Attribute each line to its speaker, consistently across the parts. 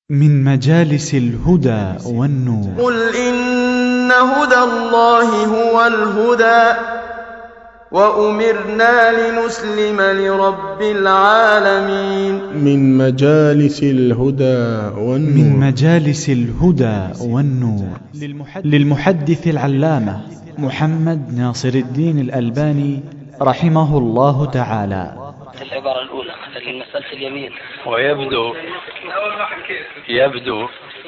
Speaker 1: من مجالس الهدى والنور.
Speaker 2: قل إن هدى الله هو الهدى وأمرنا لنسلم لرب العالمين.
Speaker 3: من مجالس الهدى والنور.
Speaker 1: من مجالس الهدى والنور للمحدث العلامة محمد ناصر الدين الألباني رحمه الله تعالى.
Speaker 4: العبارة الأولى لمسألة اليمين. ويبدو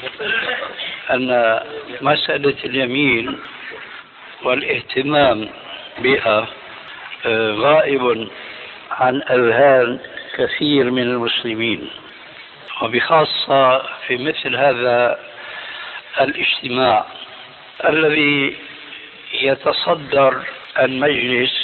Speaker 4: أن مسألة اليمين والاهتمام بها غائب عن أذهان كثير من المسلمين، وبخاصة في مثل هذا الاجتماع الذي يتصدر المجلس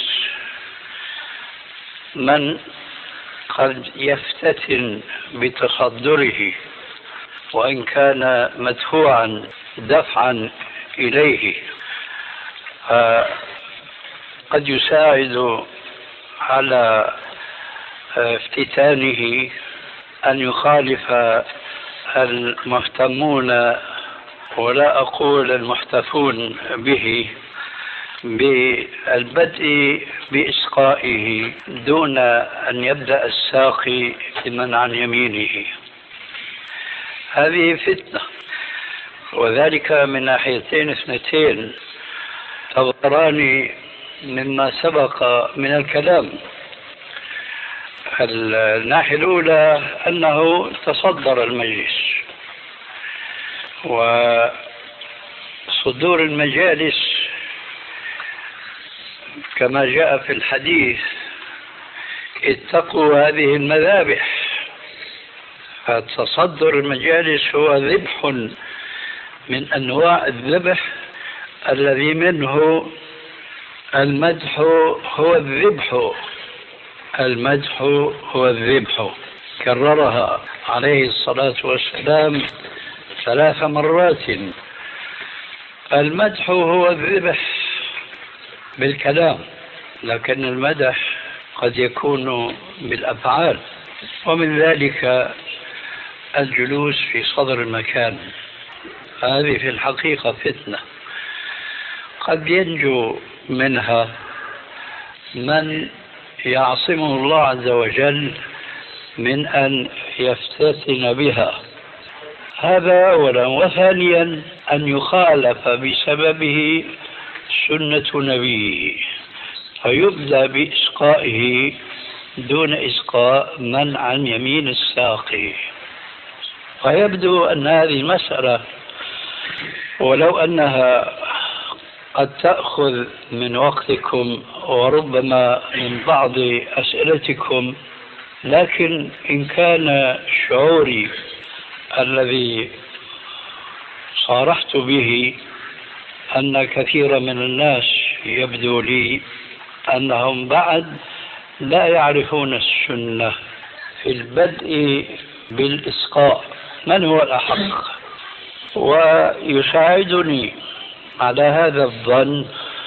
Speaker 4: من قد يفتتن بتصدره وإن كان مدفوعا دفعا إليه، قد يساعد على افتتانه أن يخالف المهتمون ولا أقول المحتفون به بالبدء بإسقائه دون أن يبدأ الساقي لمن عن يمينه. هذه فتنة، وذلك من ناحيتين اثنتين تظهران مما سبق من الكلام. الناحية الأولى أنه تصدر المجلس، وصدور المجالس كما جاء في الحديث اتقوا هذه المذابح. فتصدر المجالس هو ذبح من أنواع الذبح الذي منه المدح هو الذبح. المدح هو الذبح، كررها عليه الصلاة والسلام 3 مرات. المدح هو الذبح بالكلام، لكن المدح قد يكون بالأفعال، ومن ذلك الجلوس في صدر المكان. هذه في الحقيقة فتنة قد ينجو منها من يعصمه الله عز وجل من أن يفتتن بها. هذا أولا. وثانيا أن يخالف بسببه سنة نبيه فيبدأ بإسقائه دون إسقاء من عن يمين الساقي. ويبدو أن هذه المسألة ولو أنها قد تأخذ من وقتكم وربما من بعض أسئلتكم، لكن إن كان شعوري الذي صارحت به أن كثير من الناس يبدو لي أنهم بعد لا يعرفون السنة في البدء بالإسقاء من هو الأحق، ويساعدني على هذا الظن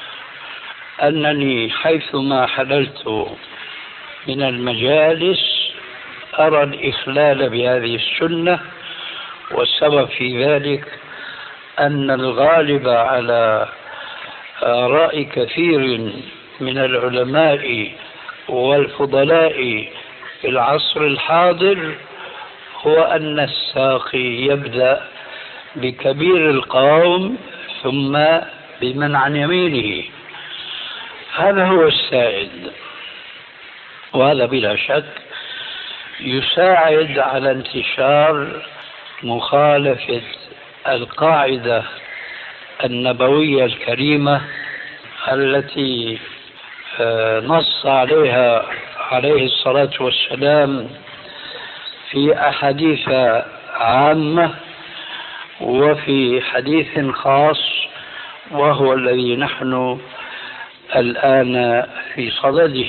Speaker 4: أنني حيثما حللت من المجالس أرى الإخلال بهذه السنة. والسبب في ذلك أن الغالب على رأي كثير من العلماء والفضلاء في العصر الحاضر هو أن الساقي يبدأ بكبير القوم ثم بمن عن يمينه. هذا هو السائد، وهذا بلا شك يساعد على انتشار مخالفة القاعدة النبوية الكريمة التي نص عليها عليه الصلاة والسلام في أحاديث عامة وفي حديث خاص، وهو الذي نحن الآن في صدده.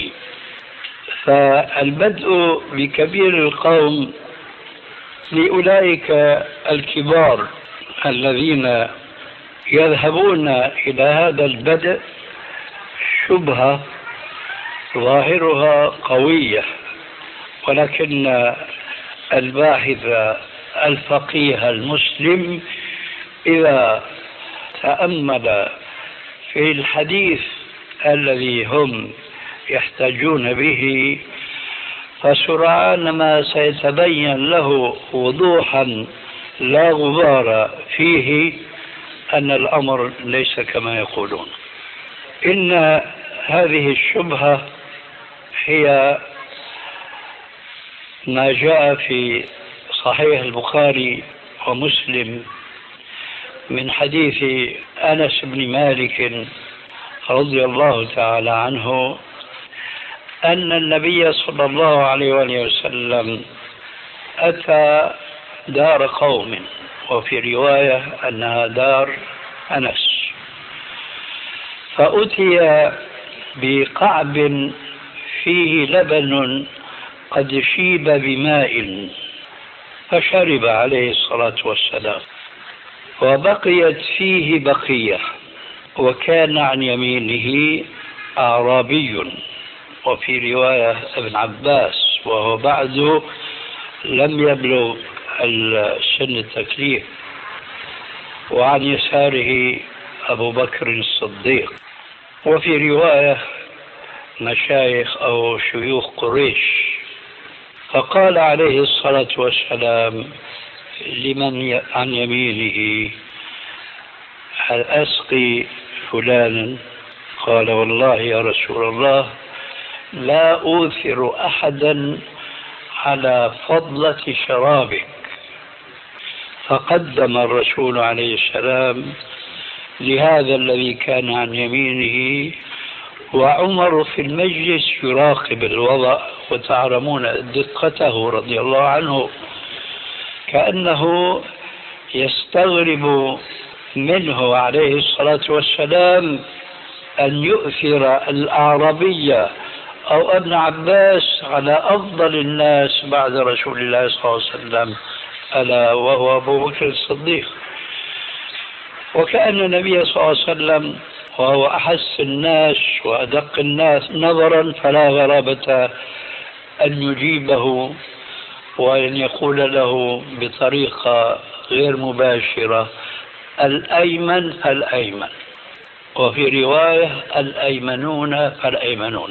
Speaker 4: فالبدء بكبير القوم لأولئك الكبار الذين يذهبون إلى هذا البدء شبهة ظاهرها قوية، ولكن الباحث الفقيه المسلم إذا تأمل في الحديث الذي هم يحتاجون به، فسرعان ما سيتبين له وضوحا لا غبار فيه أن الأمر ليس كما يقولون. إن هذه الشبهة هي ما جاء في صحيح البخاري ومسلم من حديث أنس بن مالك رضي الله تعالى عنه أن النبي صلى الله عليه وآله وسلم أتى دار قوم، وفي رواية أنها دار أنس، فأتي بقعب فيه لبن قد شيب بماء، فشرب عليه الصلاة والسلام، وبقيت فيه بقية، وكان عن يمينه أعرابي، وفي رواية ابن عباس وهو بعده لم يبلغ سن التكليف، وعن يساره أبو بكر الصديق، وفي رواية مشايخ أو شيوخ قريش. فقال عليه الصلاة والسلام لمن عن يمينه: هل أسقي فلانا؟ قال: والله يا رسول الله لا أوثر أحدا على فضلة شرابك. فقدم الرسول عليه السلام لهذا الذي كان عن يمينه، وعمر في المجلس يراقب الوضع، وتعلمون دقته رضي الله عنه، كأنه يستغرب منه عليه الصلاة والسلام أن يؤثر الأعرابية أو ابن عباس على أفضل الناس بعد رسول الله صلى الله عليه وسلم، ألا وهو أبو بكر الصديق. وكأن النبي صلى الله عليه وسلم وهو أحس الناس وأدق الناس نظرا، فلا غرابة أن يجيبه وأن يقول له بطريقة غير مباشرة: الأيمن فالأيمن، وفي رواية الأيمنون فالأيمنون.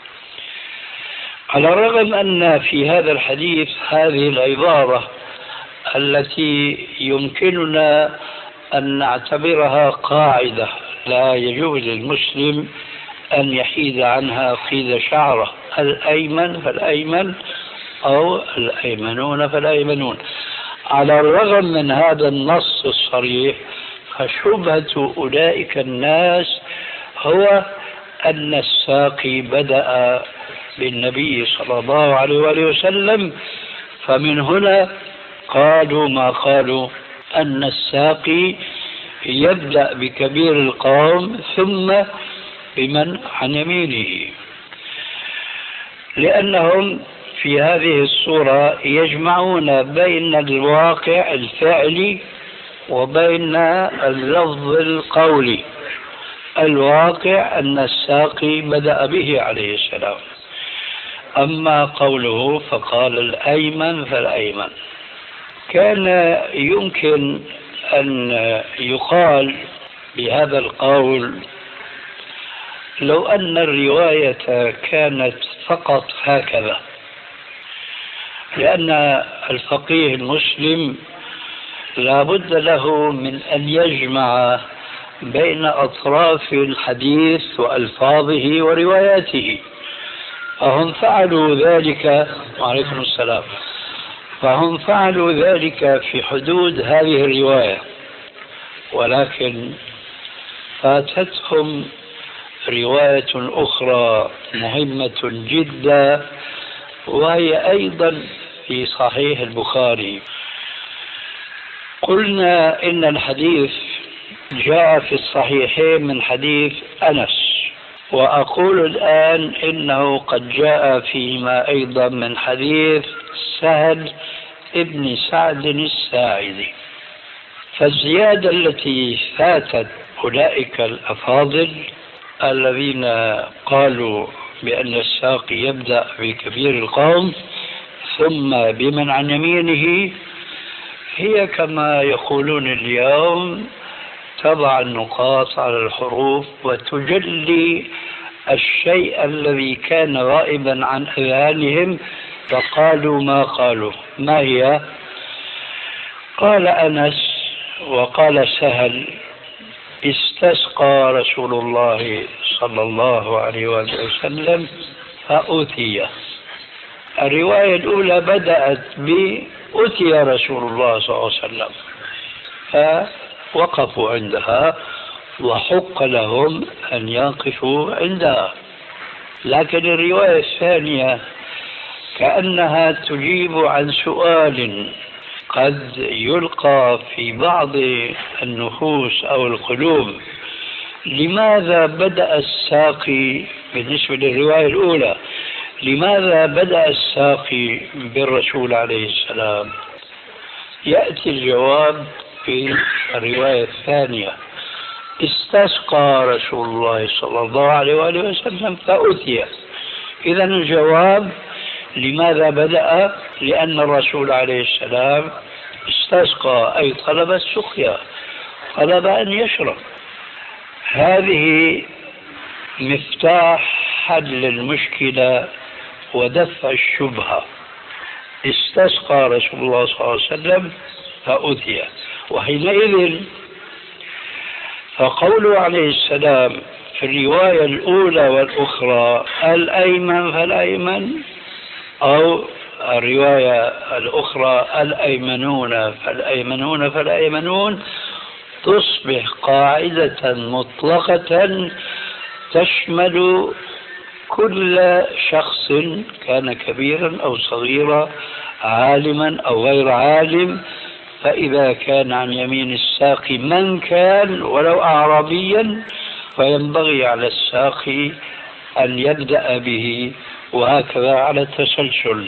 Speaker 4: على الرغم أن في هذا الحديث هذه العبارة التي يمكننا أن نعتبرها قاعدة لا يجوز للمسلم أن يحيد عنها قيد شعره: الأيمن فالأيمن أو الأيمنون فالأيمنون. على الرغم من هذا النص الصريح، فشبهة أولئك الناس هو أن الساقي بدأ بالنبي صلى الله عليه وآله وسلم، فمن هنا قالوا ما قالوا، أن الساقي يبدأ بكبير القوم ثم بمن عن يمينه، لأنهم في هذه الصورة يجمعون بين الواقع الفعلي وبين اللفظ القولي. الواقع أن الساقي بدأ به عليه السلام، أما قوله فقال الأيمن فالأيمن. كان يمكن أن يقال بهذا القول لو أن الرواية كانت فقط هكذا، لأن الفقيه المسلم لا بد له من أن يجمع بين أطراف الحديث وألفاظه ورواياته، فهم فعلوا ذلك. وعليكم السلام. فهم فعلوا ذلك في حدود هذه الرواية، ولكن فاتتهم رواية أخرى مهمة جدا، وهي أيضا في صحيح البخاري. قلنا إن الحديث جاء في الصحيحين من حديث أنس، وأقول الآن إنه قد جاء فيما أيضا من حديث سهل ابن سعد الساعدي. فالزيادة التي فاتت أولئك الأفاضل الذين قالوا بأن الساقي يبدأ بكبير القوم ثم بمن عن يمينه، هي كما يقولون اليوم تضع النقاط على الحروف وتجلي الشيء الذي كان غائبا عن أذهانهم فقالوا ما قالوا. ما هي؟ قال أنس وقال سهل: استسقى رسول الله صلى الله عليه وسلم فأتي. الرواية الأولى بدأت بأتي رسول الله صلى الله عليه وسلم، فوقفوا عندها وحق لهم أن يقفوا عندها. لكن الرواية الثانية كأنها تجيب عن سؤال قد يلقى في بعض النفوس أو القلوب: لماذا بدأ الساقي بالنسبة للرواية الأولى، لماذا بدأ الساقي بالرسول عليه السلام؟ يأتي الجواب في الرواية الثانية: استسقى رسول الله صلى الله عليه وآله وسلم فأتي. إذن الجواب: لماذا بدأ؟ لأن الرسول عليه السلام استسقى، أي طلب السقيا، طلب أن يشرب. هذه مفتاح حل المشكلة ودفع الشبهة. استسقى رسول الله صلى الله عليه وسلم فأتي، وحينئذ فقوله عليه السلام في الرواية الأولى والأخرى الأيمن فالأيمن، أو الرواية الأخرى الأيمنون فالأيمنون فالأيمنون، تصبح قاعدة مطلقة تشمل كل شخص كان كبيرا أو صغيرا، عالما أو غير عالم. فإذا كان عن يمين الساقي من كان ولو أعرابيا فينبغي على الساقي أن يبدأ به، وهكذا على التسلسل.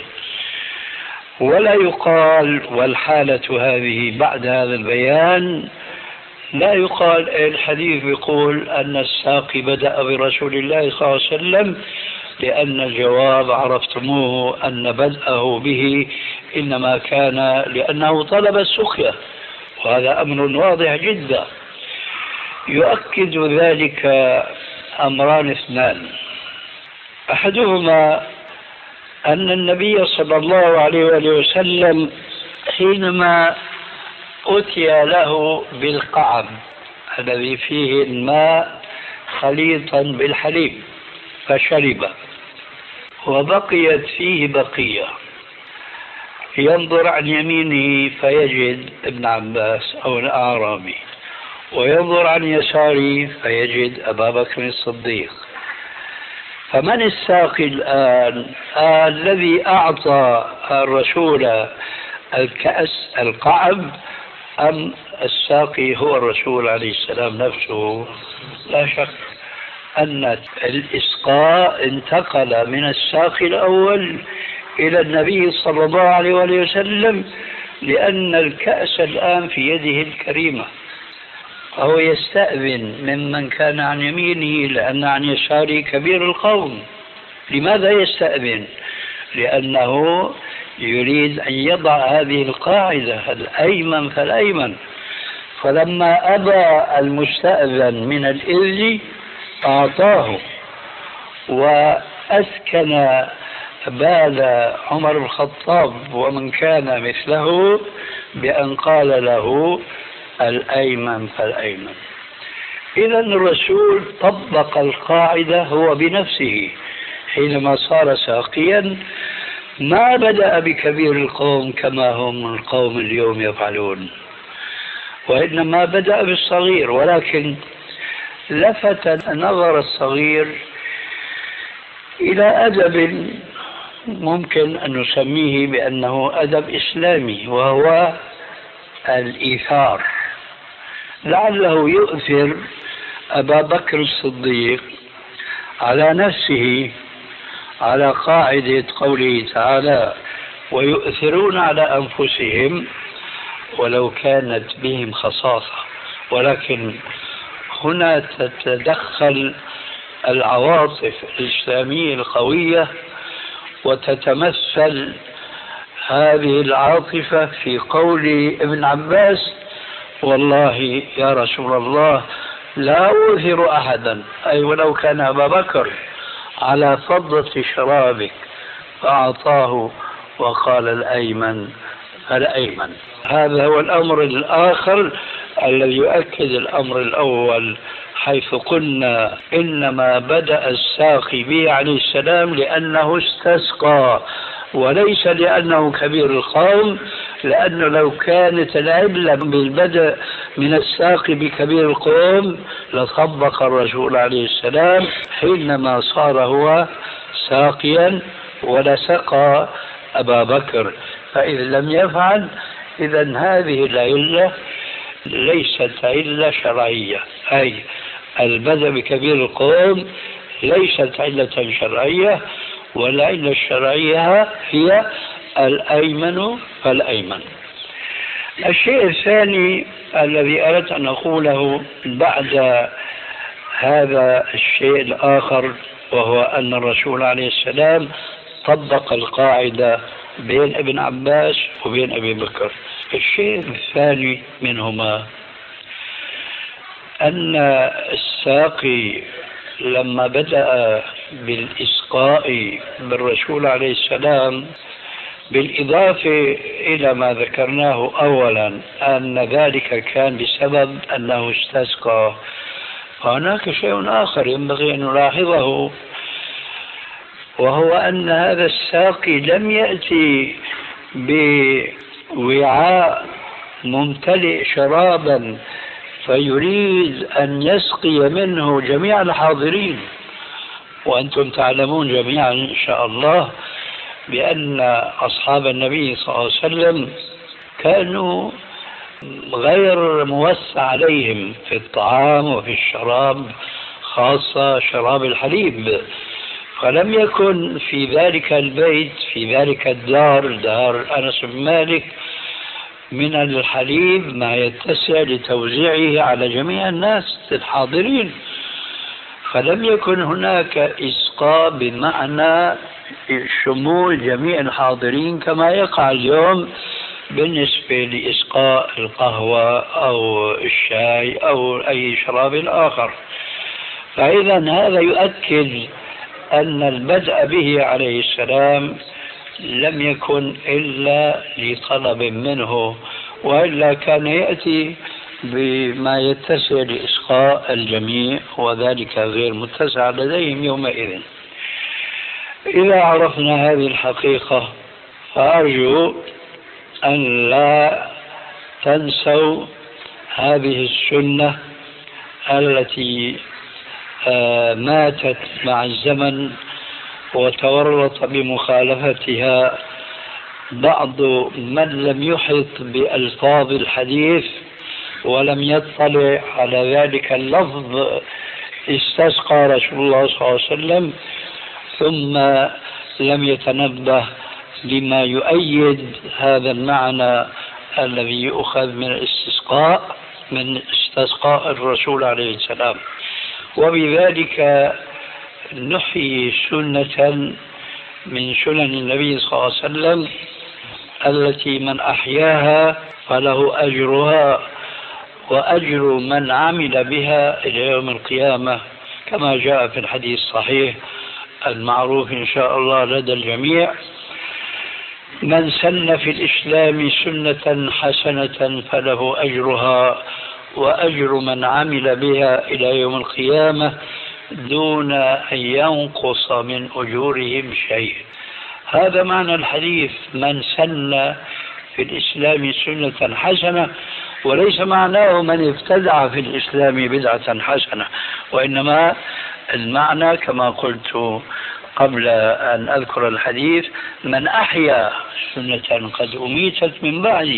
Speaker 4: ولا يقال، والحالة هذه بعد هذا البيان لا يقال الحديث يقول أن الساقي بدأ برسول الله صلى الله عليه وسلم، لأن الجواب عرفتموه أن بدأه به إنما كان لأنه طلب السقيا، وهذا أمر واضح جدا. يؤكد ذلك أمران اثنان: أحدهما أن النبي صلى الله عليه وسلم حينما أتي له بالقعب الذي فيه الماء خليطا بالحليب فشرب، وبقيت فيه بقية، ينظر عن يمينه فيجد ابن عباس أو الأعرابي، وينظر عن يساره فيجد أبا بكر الصديق. فمن الساقي الآن؟ الذي أعطى الرسول الكأس القعب، أم الساقي هو الرسول عليه السلام نفسه؟ لا شك أن الإسقاء انتقل من الساقي الأول إلى النبي صلى الله عليه وسلم، لأن الكأس الآن في يده الكريمة، فهو يستأذن ممن كان عن يمينه، لأن عن يساره كبير القوم. لماذا يستأذن؟ لأنه يريد أن يضع هذه القاعدة: الأيمن فالأيمن. فلما أبى المستأذن من الإذن أعطاه، وأسكن بال عمر بن الخطاب ومن كان مثله بأن قال له: الأيمن فالأيمن. إذا الرسول طبق القاعدة هو بنفسه حينما صار ساقيا، ما بدأ بكبير القوم كما هم القوم اليوم يفعلون، وإنما بدأ بالصغير، ولكن لفت نظر الصغير إلى أدب ممكن أن نسميه بأنه أدب إسلامي، وهو الإيثار. لعله يؤثر أبا بكر الصديق على نفسه على قاعدة قوله تعالى: ويؤثرون على أنفسهم ولو كانت بهم خصاصة. ولكن هنا تتدخل العواطف الإسلامية القوية، وتتمثل هذه العاطفة في قول ابن عباس: والله يا رسول الله لا أؤثر أحدا، أي ولو كان أبا بكر، على فضة شرابك، فأعطاه وقال الأيمن فالأيمن. هذا هو الأمر الآخر الذي يؤكد الأمر الأول، حيث قلنا إنما بدأ الساقي به عليه السلام لأنه استسقى، وليس لأنه كبير القوم، لأنه لو كانت العلة بالبدء من الساقي بكبير القوم لطبق الرسول عليه السلام حينما صار هو ساقيا ولسقى أبا بكر، فإذا لم يفعل إذا هذه العلة ليست علة شرعية، أي البدء بكبير القوم ليست علة شرعية، والعلة الشرعية هي الأيمن فالأيمن. الشيء الثاني الذي أردت أن أقوله بعد هذا الشيء الآخر، وهو أن الرسول عليه السلام طبق القاعدة بين ابن عباس وبين أبي بكر. الشيء الثاني منهما أن الساقي لما بدأ بالإسقاء بالرسول عليه السلام، بالإضافة إلى ما ذكرناه أولا أن ذلك كان بسبب أنه استسقى، هناك شيء آخر ينبغي أن نلاحظه، وهو أن هذا الساقي لم يأتي بوعاء ممتلئ شرابا فيريد أن يسقي منه جميع الحاضرين. وأنتم تعلمون جميعا إن شاء الله بأن أصحاب النبي صلى الله عليه وسلم كانوا غير موسع عليهم في الطعام وفي الشراب، خاصة شراب الحليب، فلم يكن في ذلك البيت، في ذلك الدار، دار أنس بن مالك، من الحليب ما يتسع لتوزيعه على جميع الناس الحاضرين، فلم يكن هناك إسقاء بمعنى شمول جميع الحاضرين كما يقع اليوم بالنسبة لإسقاء القهوة أو الشاي أو أي شراب آخر. فإذا هذا يؤكد أن البدء به عليه السلام لم يكن إلا لطلب منه، وإلا كان يأتي بما يتسع لإسقاء الجميع، وذلك غير متسع لديهم يومئذ. إذا عرفنا هذه الحقيقة فأرجو أن لا تنسوا هذه السنة التي ماتت مع الزمن وتورط بمخالفتها بعض من لم يحط بألفاظ الحديث ولم يطلع على ذلك اللفظ. استسقى رسول الله صلى الله عليه وسلم ثم لم يتنبه لما يؤيد هذا المعنى الذي يؤخذ من الاستسقاء، من استسقاء الرسول عليه السلام، وبذلك نحيي سنة من سنن النبي صلى الله عليه وسلم التي من أحياها فله أجرها وأجر من عمل بها إلى يوم القيامة، كما جاء في الحديث الصحيح المعروف إن شاء الله لدى الجميع: من سن في الإسلام سنة حسنة فله أجرها وأجر من عمل بها إلى يوم القيامة دون أن ينقص من أجورهم شيء. هذا معنى الحديث: من سن في الإسلام سنة حسنة، وليس معناه من ابتدع في الإسلام بدعة حسنة، وإنما المعنى كما قلت قبل أن أذكر الحديث: من أحيا سنة قد أميتت من بعدي.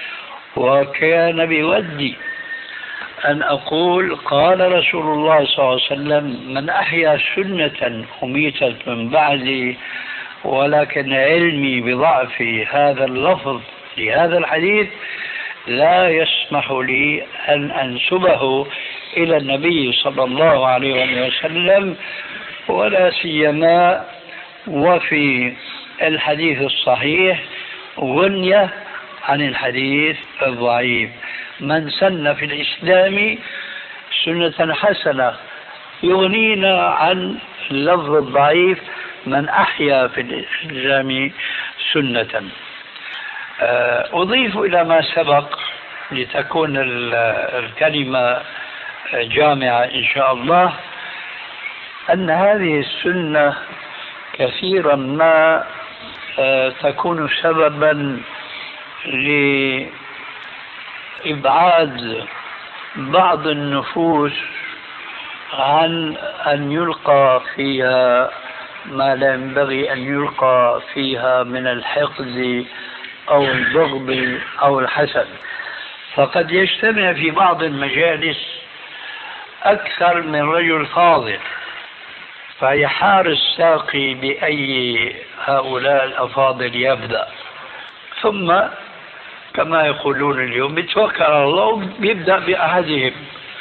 Speaker 4: وكان بودي أن أقول قال رسول الله صلى الله عليه وسلم: من أحيا سنة أميتت من بعدي، ولكن علمي بضعف هذا اللفظ لهذا الحديث لا يسمح لي أن أنسبه إلى النبي صلى الله عليه وسلم، ولا سيما وفي الحديث الصحيح غنية عن الحديث الضعيف. من سن في الإسلام سنة حسنة يغنينا عن اللفظ الضعيف، من أحيا في الإسلام سنة. أضيف إلى ما سبق لتكون الكلمة جامعة إن شاء الله، أن هذه السنة كثيرا ما تكون سببا لإبعاد بعض النفوس عن أن يلقى فيها ما لا ينبغي أن يلقى فيها من الحقد أو البغض أو الحسد. فقد يجتمع في بعض المجالس أكثر من رجل فاضل، فيحار الساقي بأي هؤلاء الأفاضل يبدأ، ثم كما يقولون اليوم بيتوكل على الله بيبدأ بأحدهم،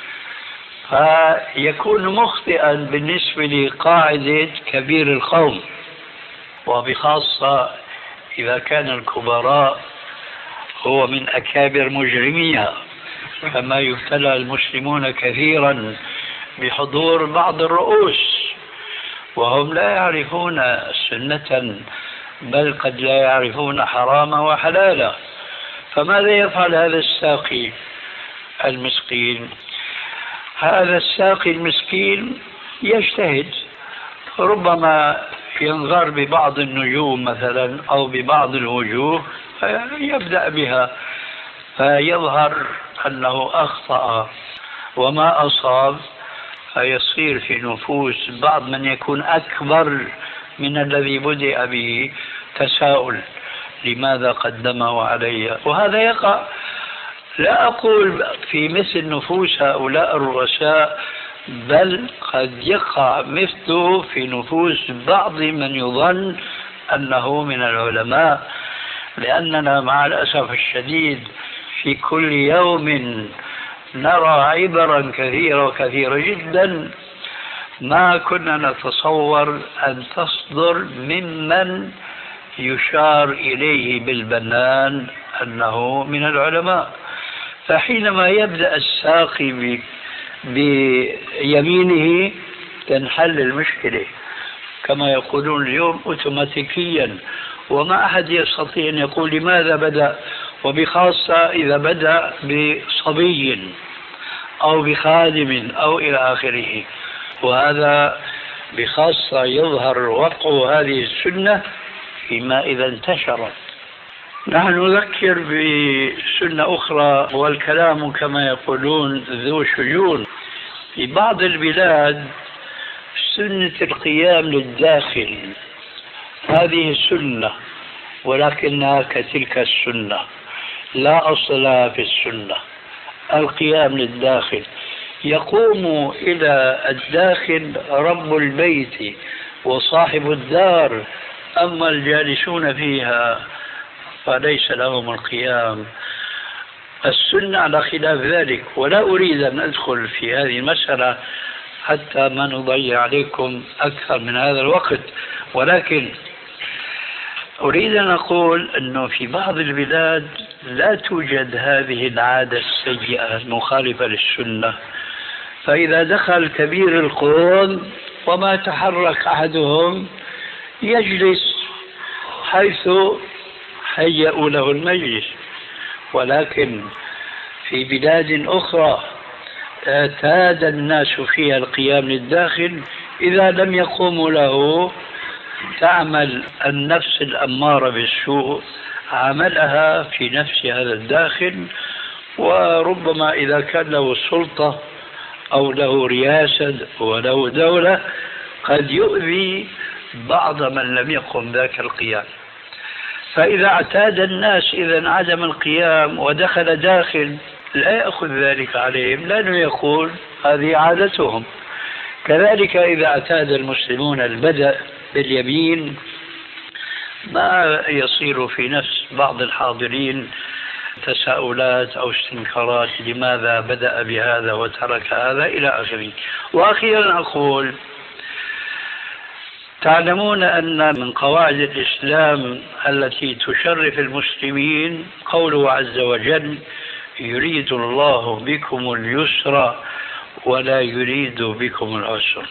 Speaker 4: فيكون مخطئا بالنسبة لقاعدة كبير القوم، وبخاصة إذا كان الكبراء هو من أكابر مجرميها، كما يبتلى المسلمون كثيرا بحضور بعض الرؤوس وهم لا يعرفون سنة، بل قد لا يعرفون حراما وحلالا. فماذا يفعل هذا الساقي المسكين؟ هذا الساقي المسكين يجتهد، ربما ينظر ببعض النجوم مثلا أو ببعض الوجوه فيبدأ بها، فيظهر أنه أخطأ وما أصاب، فيصير في نفوس بعض من يكون أكبر من الذي بدأ به تساؤل لماذا قدمه علي. وهذا يقع، لا أقول في مثل نفوس هؤلاء الرؤساء، بل قد يقع مثله في نفوس بعض من يظن أنه من العلماء، لأننا مع الأسف الشديد في كل يوم نرى عبرا كثيرة وكثيرة جدا ما كنا نتصور أن تصدر ممن يشار إليه بالبنان أنه من العلماء. فحينما يبدأ الساقي بيمينه تنحل المشكلة كما يقولون اليوم أوتوماتيكيا، وما أحد يستطيع أن يقول لماذا بدأ، وبخاصة إذا بدأ بصبي أو بخادم أو إلى آخره. وهذا بخاصة يظهر وقع هذه السنة فيما إذا انتشرت. نحن نذكر بسنة أخرى، والكلام كما يقولون ذو شجون. في بعض البلاد سنة القيام للداخل، هذه السنة ولكنها كتلك السنة لا أصل لها في السنة. القيام للداخل يقوم إلى الداخل رب البيت وصاحب الدار، أما الجالسون فيها فليس لهم القيام. السنة على خلاف ذلك، ولا أريد أن أدخل في هذه المسألة حتى ما نضيع عليكم أكثر من هذا الوقت، ولكن أريد أن أقول أنه في بعض البلاد لا توجد هذه العادة السيئة المخالفة للسنة، فإذا دخل كبير القوم وما تحرك أحدهم يجلس حيث هيئوا له المجلس. ولكن في بلاد أخرى اعتاد الناس فيها القيام للداخل، إذا لم يقوموا له تعمل النفس الأمارة بالسوء عملها في نفس هذا الداخل، وربما إذا كان له سلطة أو له رياسة وله دولة قد يؤذي بعض من لم يقم ذاك القيام. فإذا اعتاد الناس إذن عدم القيام ودخل داخل لا يأخذ ذلك عليهم، لأنه يقول هذه عادتهم. كذلك إذا اعتاد المسلمون البدء باليمين ما يصير في نفس بعض الحاضرين تساؤلات أو استنكارات لماذا بدأ بهذا وترك هذا إلى آخره. وأخيرا أقول تعلمون أن من قواعد الإسلام التي تشرف المسلمين قوله عز وجل: يريد الله بكم اليسر ولا يريد بكم العسر.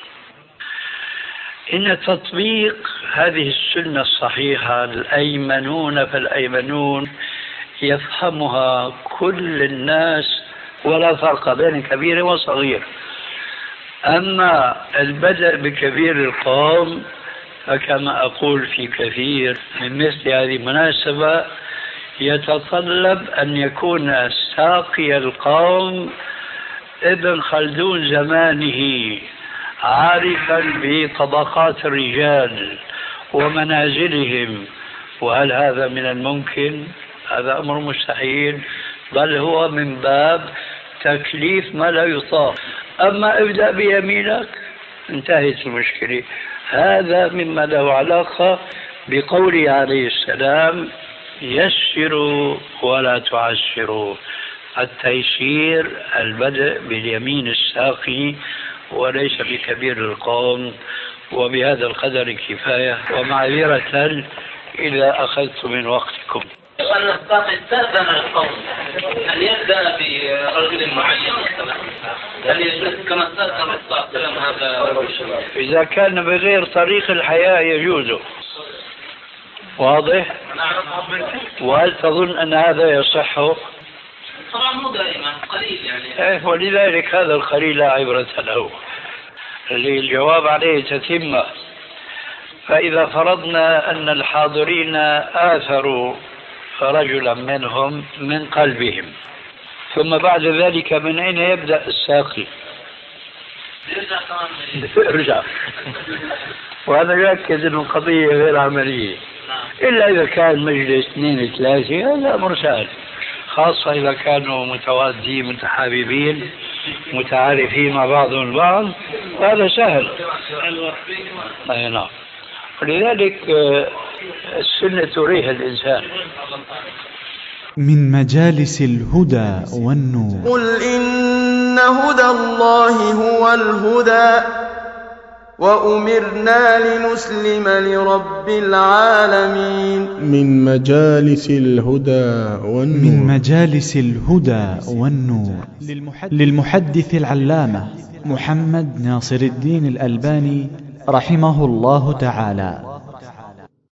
Speaker 4: إن تطبيق هذه السنة الصحيحة الأيمنون فالأيمنون يفهمها كل الناس ولا فرق بين كبير وصغير. أما البدء بكبير القوم فكما أقول في كثير من مثل هذه المناسبة يتطلب أن يكون ساقي القوم ابن خلدون زمانه، عارفا بطبقات الرجال ومنازلهم. وهل هذا من الممكن؟ هذا أمر مستحيل، بل هو من باب تكليف ما لا يطاق. أما ابدأ بيمينك انتهت المشكلة. هذا مما له علاقة بقوله عليه السلام: يسروا ولا تعسروا. التيسير البدء باليمين الساقي وليس بكبير القوم. وبهذا القدر كفاية، ومعذرة إذا أخذت من وقتكم.
Speaker 5: أن الساقي استأذن القوم أن يبدأ برجل معين، هل يجوز كما استأذن الساقي هذا؟
Speaker 4: إذا كان بغير طريق الحياة يجوز. واضح؟ وهل تظن أن هذا يصح؟
Speaker 5: طبعا مو دائما، قليل يعني.
Speaker 4: ولذلك هذا القليل لا عبرة له. الجواب عليه تتمة. فإذا فرضنا أن الحاضرين آثروا رجلا منهم من قلبهم، ثم بعد ذلك من أين يبدأ الساقي؟ ارجع. وأنا يؤكد أن القضية غير عملية، إلا إذا كان مجلس 2 3 هذا أمر سهل، خاصة إذا كانوا متوادين متحاببين متعارفين مع بعضهم البعض، وهذا سهل. نعم. ولذلك السنة تريح الإنسان.
Speaker 1: من مجالس الهدى والنور.
Speaker 2: قل إن هدى الله هو الهدى وأمرنا لنسلم لرب العالمين.
Speaker 3: من مجالس الهدى والنور.
Speaker 1: من مجالس الهدى والنور للمحدث العلامة محمد ناصر الدين الألباني رحمه الله تعالى.